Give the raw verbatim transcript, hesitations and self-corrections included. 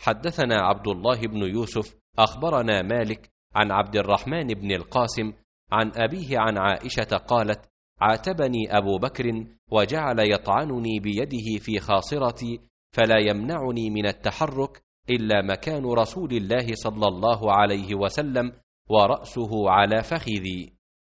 حدثنا عبد الله بن يوسف أخبرنا مالك عن عبد الرحمن بن القاسم عن أبيه عن عائشة قالت: عاتبني أبو بكر وجعل يطعنني بيده في خاصرتي فلا يمنعني من التحرك إلا مكان رسول الله صلى الله عليه وسلم ورأسه على فخذي.